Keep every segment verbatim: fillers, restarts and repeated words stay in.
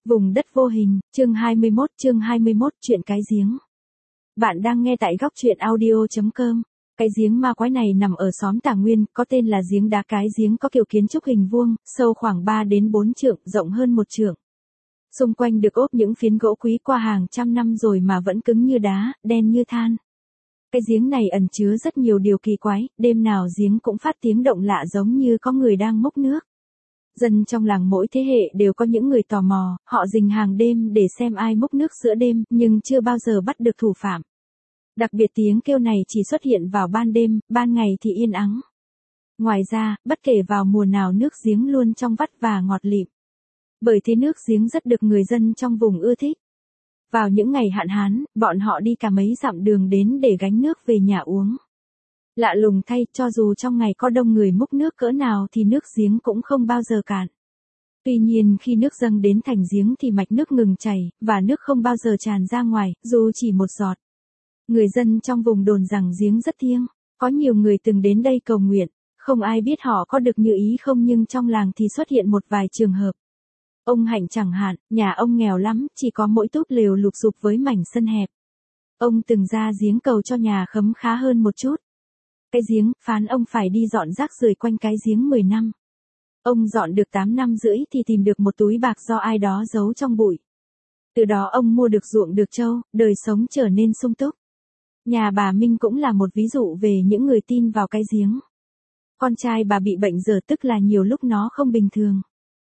Vùng đất vô hình, chương hai mươi mốt, chương hai mươi mốt, chuyện cái giếng. Bạn đang nghe tại góc truyện audio chấm com. Cái giếng ma quái này nằm ở xóm Tả Nguyên, có tên là giếng đá. Cái giếng có kiểu kiến trúc hình vuông, sâu khoảng ba đến bốn trượng, rộng hơn một trượng. Xung quanh được ốp những phiến gỗ quý qua hàng trăm năm rồi mà vẫn cứng như đá, đen như than. Cái giếng này ẩn chứa rất nhiều điều kỳ quái, đêm nào giếng cũng phát tiếng động lạ giống như có người đang múc nước. Dân trong làng mỗi thế hệ đều có những người tò mò, họ rình hàng đêm để xem ai múc nước giữa đêm, nhưng chưa bao giờ bắt được thủ phạm. Đặc biệt tiếng kêu này chỉ xuất hiện vào ban đêm, ban ngày thì yên ắng. Ngoài ra, bất kể vào mùa nào nước giếng luôn trong vắt và ngọt lịm. Bởi thế nước giếng rất được người dân trong vùng ưa thích. Vào những ngày hạn hán, bọn họ đi cả mấy dặm đường đến để gánh nước về nhà uống. Lạ lùng thay, cho dù trong ngày có đông người múc nước cỡ nào thì nước giếng cũng không bao giờ cạn. Tuy nhiên khi nước dâng đến thành giếng thì mạch nước ngừng chảy, và nước không bao giờ tràn ra ngoài, dù chỉ một giọt. Người dân trong vùng đồn rằng giếng rất thiêng, có nhiều người từng đến đây cầu nguyện, không ai biết họ có được như ý không, nhưng trong làng thì xuất hiện một vài trường hợp. Ông Hạnh chẳng hạn, nhà ông nghèo lắm, chỉ có mỗi túp lều lụp xụp với mảnh sân hẹp. Ông từng ra giếng cầu cho nhà khấm khá hơn một chút. Cái giếng, phán ông phải đi dọn rác rưởi quanh cái giếng mười năm. Ông dọn được tám năm rưỡi thì tìm được một túi bạc do ai đó giấu trong bụi. Từ đó ông mua được ruộng được trâu, đời sống trở nên sung túc. Nhà bà Minh cũng là một ví dụ về những người tin vào cái giếng. Con trai bà bị bệnh dở, tức là nhiều lúc nó không bình thường.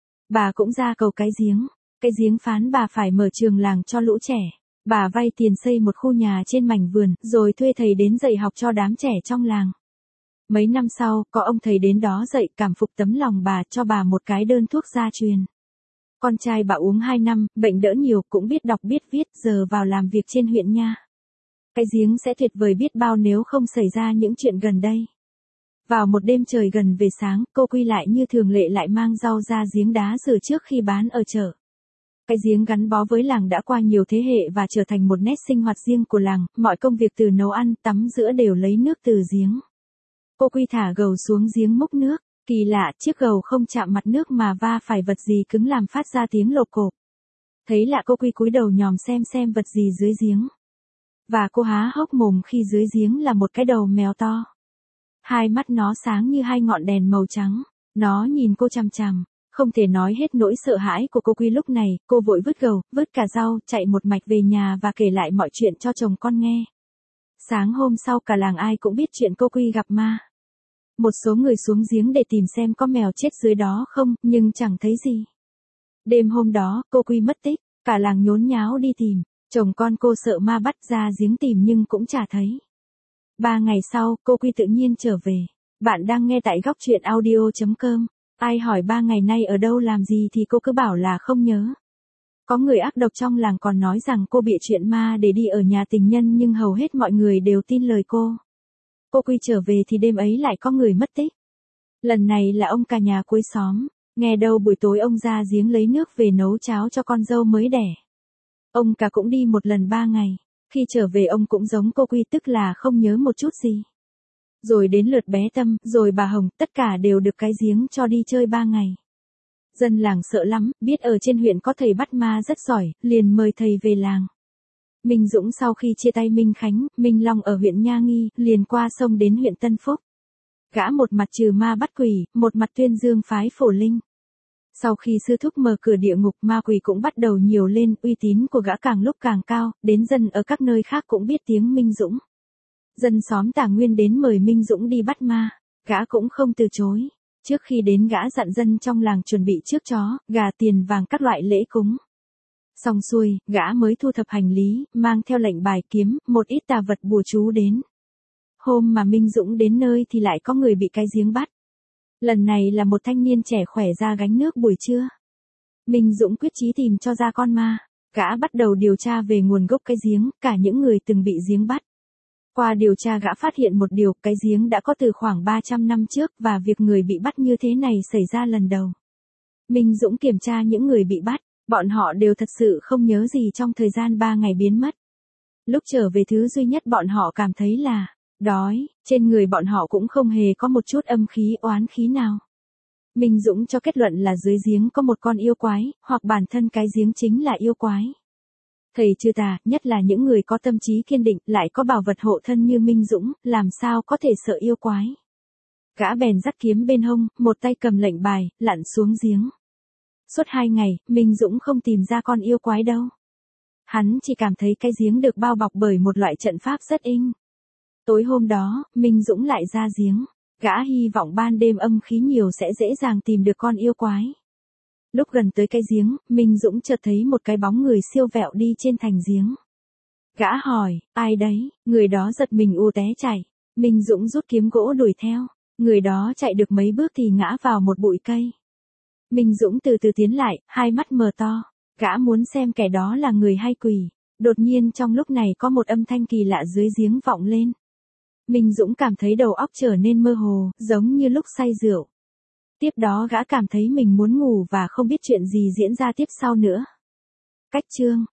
Bà cũng ra cầu cái giếng. Cái giếng phán bà phải mở trường làng cho lũ trẻ. Bà vay tiền xây một khu nhà trên mảnh vườn, rồi thuê thầy đến dạy học cho đám trẻ trong làng. Mấy năm sau, có ông thầy đến đó dạy, cảm phục tấm lòng bà, cho bà một cái đơn thuốc gia truyền. Con trai bà uống hai năm, bệnh đỡ nhiều, cũng biết đọc biết viết, giờ vào làm việc trên huyện nha. Cái giếng sẽ tuyệt vời biết bao nếu không xảy ra những chuyện gần đây. Vào một đêm trời gần về sáng, cô Quy lại như thường lệ lại mang rau ra giếng đá rửa trước khi bán ở chợ. Cái giếng gắn bó với làng đã qua nhiều thế hệ và trở thành một nét sinh hoạt riêng của làng, mọi công việc từ nấu ăn, tắm rửa đều lấy nước từ giếng. Cô Quy thả gầu xuống giếng múc nước, kỳ lạ, chiếc gầu không chạm mặt nước mà va phải vật gì cứng làm phát ra tiếng lộp cộp. Thấy lạ, cô Quy cúi đầu nhòm xem xem vật gì dưới giếng. Và cô há hốc mồm khi dưới giếng là một cái đầu mèo to. Hai mắt nó sáng như hai ngọn đèn màu trắng, nó nhìn cô chằm chằm. Không thể nói hết nỗi sợ hãi của cô Quy lúc này, cô vội vứt gầu, vứt cả rau, chạy một mạch về nhà và kể lại mọi chuyện cho chồng con nghe. Sáng hôm sau cả làng ai cũng biết chuyện cô Quy gặp ma. Một số người xuống giếng để tìm xem có mèo chết dưới đó không, nhưng chẳng thấy gì. Đêm hôm đó, cô Quy mất tích, cả làng nhốn nháo đi tìm, chồng con cô sợ ma bắt ra giếng tìm nhưng cũng chả thấy. Ba ngày sau, cô Quy tự nhiên trở về. Bạn đang nghe tại góc truyện audio chấm com. Ai hỏi ba ngày nay ở đâu làm gì thì cô cứ bảo là không nhớ. Có người ác độc trong làng còn nói rằng cô bịa chuyện ma để đi ở nhà tình nhân, nhưng hầu hết mọi người đều tin lời cô. Cô Quy trở về thì đêm ấy lại có người mất tích. Lần này là ông cả nhà cuối xóm, nghe đâu buổi tối ông ra giếng lấy nước về nấu cháo cho con dâu mới đẻ. Ông cả cũng đi một lần ba ngày, khi trở về ông cũng giống cô Quy, tức là không nhớ một chút gì. Rồi đến lượt bé Tâm, rồi bà Hồng, tất cả đều được cái giếng cho đi chơi ba ngày. Dân làng sợ lắm, biết ở trên huyện có thầy bắt ma rất giỏi, liền mời thầy về làng. Minh Dũng sau khi chia tay Minh Khánh, Minh Long ở huyện Nha Nghi, liền qua sông đến huyện Tân Phúc. Gã một mặt trừ ma bắt quỷ, một mặt tuyên dương phái Phổ Linh. Sau khi sư thúc mở cửa địa ngục, ma quỷ cũng bắt đầu nhiều lên, uy tín của gã càng lúc càng cao, đến dân ở các nơi khác cũng biết tiếng Minh Dũng. Dân xóm Tả Nguyên đến mời Minh Dũng đi bắt ma, gã cũng không từ chối. Trước khi đến gã dặn dân trong làng chuẩn bị trước chó, gà, tiền vàng các loại lễ cúng. Xong xuôi, gã mới thu thập hành lý, mang theo lệnh bài, kiếm, một ít tà vật bùa chú đến. Hôm mà Minh Dũng đến nơi thì lại có người bị cái giếng bắt. Lần này là một thanh niên trẻ khỏe ra gánh nước buổi trưa. Minh Dũng quyết chí tìm cho ra con ma, gã bắt đầu điều tra về nguồn gốc cái giếng, cả những người từng bị giếng bắt. Qua điều tra gã phát hiện một điều, cái giếng đã có từ khoảng ba trăm năm trước và việc người bị bắt như thế này xảy ra lần đầu. Minh Dũng kiểm tra những người bị bắt, bọn họ đều thật sự không nhớ gì trong thời gian ba ngày biến mất. Lúc trở về thứ duy nhất bọn họ cảm thấy là đói, trên người bọn họ cũng không hề có một chút âm khí oán khí nào. Minh Dũng cho kết luận là dưới giếng có một con yêu quái, hoặc bản thân cái giếng chính là yêu quái. Thầy Trừ Tà, nhất là những người có tâm trí kiên định, lại có bảo vật hộ thân như Minh Dũng, làm sao có thể sợ yêu quái. Gã bèn dắt kiếm bên hông, một tay cầm lệnh bài, lặn xuống giếng. Suốt hai ngày, Minh Dũng không tìm ra con yêu quái đâu. Hắn chỉ cảm thấy cái giếng được bao bọc bởi một loại trận pháp rất inh. Tối hôm đó, Minh Dũng lại ra giếng. Gã hy vọng ban đêm âm khí nhiều sẽ dễ dàng tìm được con yêu quái. Lúc gần tới cái giếng, Minh Dũng chợt thấy một cái bóng người siêu vẹo đi trên thành giếng. Gã hỏi, ai đấy? Người đó giật mình u té chạy. Minh Dũng rút kiếm gỗ đuổi theo. Người đó chạy được mấy bước thì ngã vào một bụi cây. Minh Dũng từ từ tiến lại, hai mắt mở to. Gã muốn xem kẻ đó là người hay quỷ. Đột nhiên trong lúc này có một âm thanh kỳ lạ dưới giếng vọng lên. Minh Dũng cảm thấy đầu óc trở nên mơ hồ, giống như lúc say rượu. Tiếp đó gã cảm thấy mình muốn ngủ và không biết chuyện gì diễn ra tiếp sau nữa. Cách chương